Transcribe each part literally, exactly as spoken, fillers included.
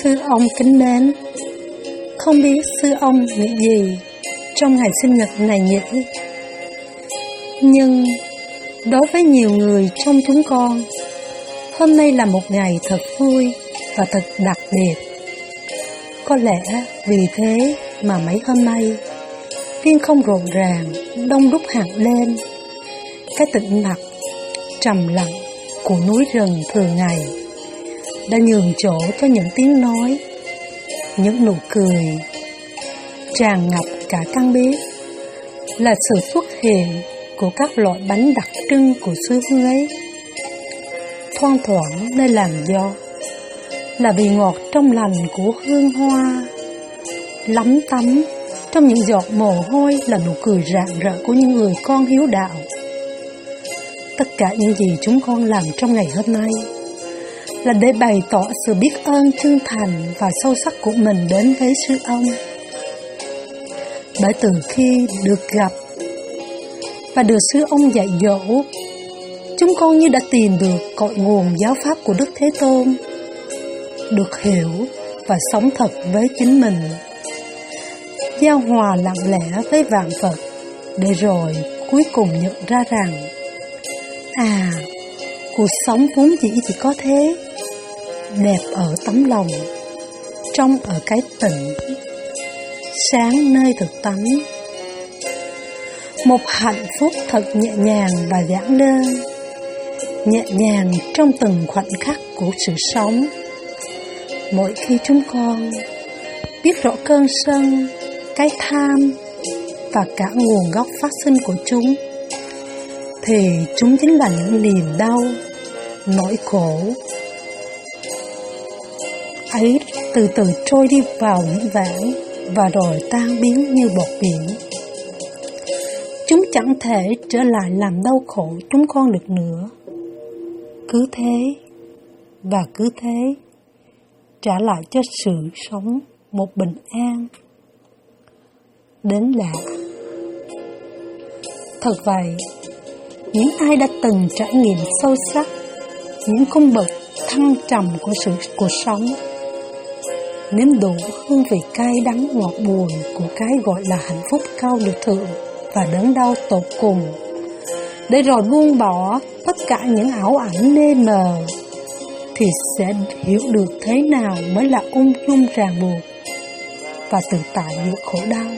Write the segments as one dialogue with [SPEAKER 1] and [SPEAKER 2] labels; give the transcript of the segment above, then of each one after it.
[SPEAKER 1] Sư ông kính mến, không biết sư ông nghĩ gì trong ngày sinh nhật này nhỉ? Nhưng đối với nhiều người trong chúng con, hôm nay là một ngày thật vui và thật đặc biệt. Có lẽ vì thế mà mấy hôm nay, Tiên không rộn ràng, đông đúc hẳn lên. Cái tĩnh lặng, trầm lặng của núi rừng thường ngày đã nhường chỗ cho những tiếng nói, những nụ cười tràn ngập cả căn bếp, là sự xuất hiện của các loại bánh đặc trưng của xứ Huế. Thoang thoảng nơi làn gió là vị ngọt trong lành của hương hoa, lắm tắm trong những giọt mồ hôi là nụ cười rạng rỡ của những người con hiếu đạo. Tất cả những gì chúng con làm trong ngày hôm nay là để bày tỏ sự biết ơn chân thành và sâu sắc của mình đến với sư ông. Bởi từ khi được gặp và được sư ông dạy dỗ, chúng con như đã tìm được cội nguồn giáo pháp của Đức Thế Tôn, được hiểu và sống thật với chính mình, giao hòa lặng lẽ với vạn vật, để rồi cuối cùng nhận ra rằng à, cuộc sống vốn dĩ chỉ có thế, đẹp ở tấm lòng, trong ở cái tịnh, sáng nơi thực tánh. Một hạnh phúc thật nhẹ nhàng và giản đơn, nhẹ nhàng trong từng khoảnh khắc của sự sống. Mỗi khi chúng con biết rõ cơn sân, cái tham và cả nguồn gốc phát sinh của chúng, thì chúng chính là những niềm đau, nỗi khổ ấy từ từ trôi đi vào những vãng và rồi tan biến như bọt biển. Chúng chẳng thể trở lại làm đau khổ chúng con được nữa. Cứ thế và cứ thế trả lại cho sự sống một bình an đến lạ. Thật vậy, những ai đã từng trải nghiệm sâu sắc những cung bậc thăng trầm của sự cuộc sống, nếm đủ hương vị cay đắng ngọt buồn của cái gọi là hạnh phúc cao được thượng và đớn đau tột cùng, để rồi buông bỏ tất cả những ảo ảnh mê mờ, thì sẽ hiểu được thế nào mới là ung dung ràng buộc và tự tại giữa khổ đau.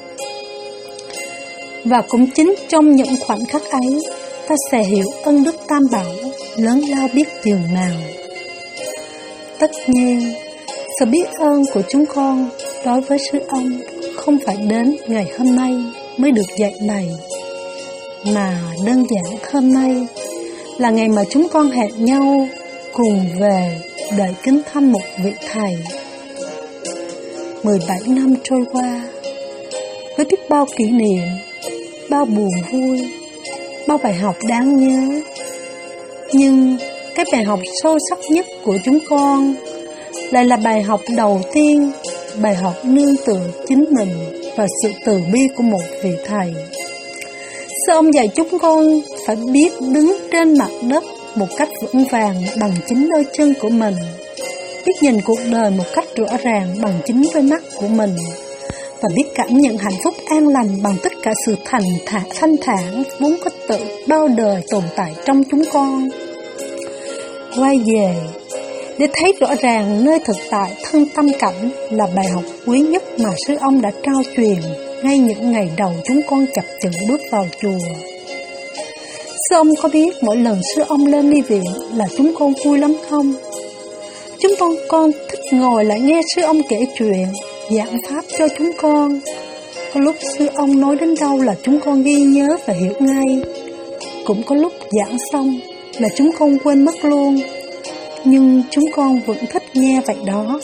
[SPEAKER 1] Và cũng chính trong những khoảnh khắc ấy, ta sẽ hiểu ân đức Tam Bảo lớn lao biết chừng nào. Tất nhiên, sự biết ơn của chúng con đối với sư ông không phải đến ngày hôm nay mới được dạy bày, mà đơn giản hôm nay là ngày mà chúng con hẹn nhau cùng về đợi kính thăm một vị thầy. mười bảy năm trôi qua, với biết bao kỷ niệm, bao buồn vui, bao bài học đáng nhớ. Nhưng cái bài học sâu sắc nhất của chúng con lại là bài học đầu tiên, bài học nương tựa chính mình và sự từ bi của một vị thầy. Sư ông dạy chúng con phải biết đứng trên mặt đất một cách vững vàng bằng chính đôi chân của mình, biết nhìn cuộc đời một cách rõ ràng bằng chính đôi mắt của mình, và biết cảm nhận hạnh phúc an lành bằng tất cả sự thành thản, thanh thản vốn có tự bao đời tồn tại trong chúng con. Quay về để thấy rõ ràng nơi thực tại thân tâm cảnh là bài học quý nhất mà sư ông đã trao truyền ngay những ngày đầu chúng con chập chững bước vào chùa. Sư ông có biết mỗi lần sư ông lên mi viện là chúng con vui lắm không? Chúng con con thích ngồi lại nghe sư ông kể chuyện, giảng pháp cho chúng con. Có lúc sư ông nói đến đâu là chúng con ghi nhớ và hiểu ngay. Cũng có lúc giảng xong là chúng con quên mất luôn, nhưng chúng con vẫn thích nghe vậy đó.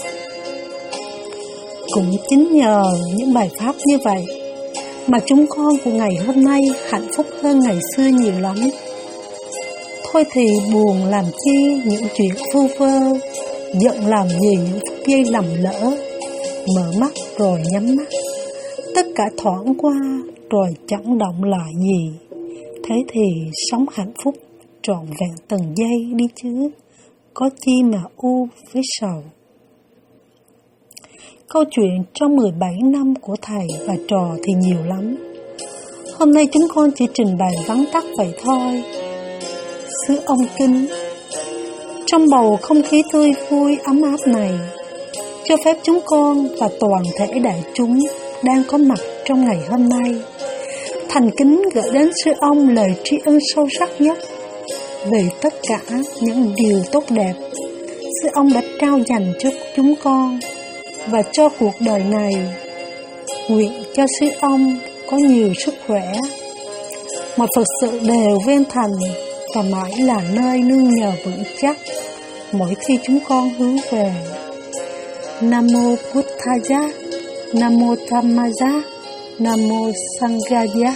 [SPEAKER 1] Cũng chính nhờ những bài pháp như vậy mà chúng con của ngày hôm nay hạnh phúc hơn ngày xưa nhiều lắm. Thôi thì buồn làm chi những chuyện vu vơ, giận làm gì những phút giây lầm lỡ, mở mắt rồi nhắm mắt, tất cả thoảng qua rồi chẳng động lại gì. Thế thì sống hạnh phúc trọn vẹn từng giây đi chứ, có chi mà u với sầu. Câu chuyện trong mười bảy năm của thầy và trò thì nhiều lắm. Hôm nay chúng con chỉ trình bày vắn tắt vậy thôi. Xứ ông Kinh. Trong bầu không khí tươi vui ấm áp này, cho phép chúng con và toàn thể đại chúng đang có mặt trong ngày hôm nay thành kính gửi đến sư ông lời tri ân sâu sắc nhất về tất cả những điều tốt đẹp sư ông đã trao dành cho chúng con và cho cuộc đời này. Nguyện cho sư ông có nhiều sức khỏe, một Phật sự đều viên thành và mãi là nơi nương nhờ vững chắc mỗi khi chúng con hướng về. Nam mô Buddhaya, Nam mô Dhammaya, Nam mô Sanghaya.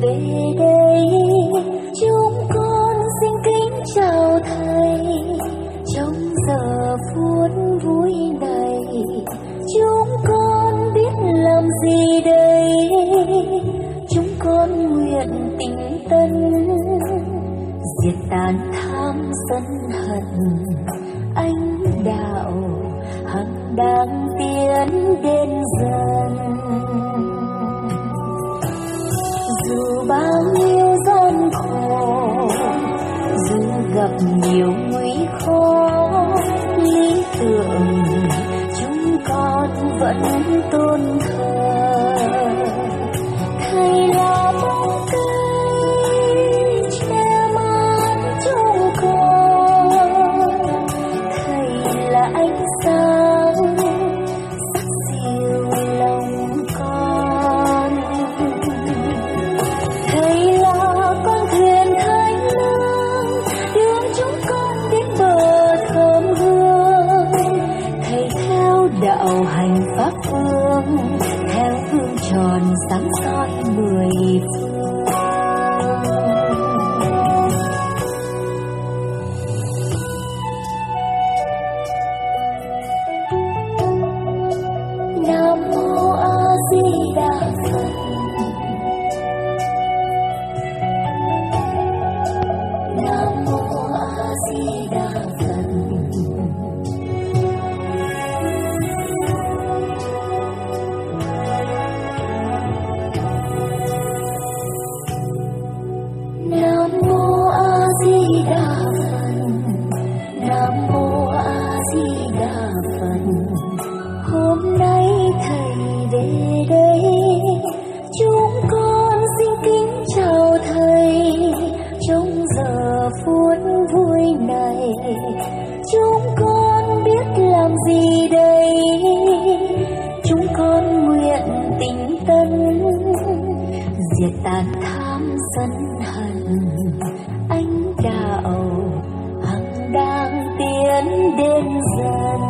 [SPEAKER 2] về đây. Chúng con xin kính chào thầy trong giờ phút vui này. Chúng con biết làm gì đây, chúng con nguyện tình tân diệt tàn tham sân hận, ánh đạo hằng đang tiến đến dần. Dù bao nhiêu gian khổ, dù gặp nhiều nguy khó, lý tưởng chúng con vẫn tôn thờ. Thầy là bóng cây che mát chúng con, thầy là ánh sáng sắc dịu lòng con. Thầy là con thuyền thanh lương đưa chúng con đến bờ thơm hương. Thầy theo đạo hành pháp phương, theo hương tròn sáng soi mười phương. Nam mô A Di Đà Phật. Nam mô A Di Đà Phật. Nam mô A Di Đà Phật. Nam mô A Di Đà Phật. Hôm nay thầy về đây, chúng con xin kính chào thầy trong giờ phút vui này. Chúng con biết làm gì đây, chúng con nguyện tình tân diệt tàn tham sân hận, ánh đạo hằng đang tiến đến dần.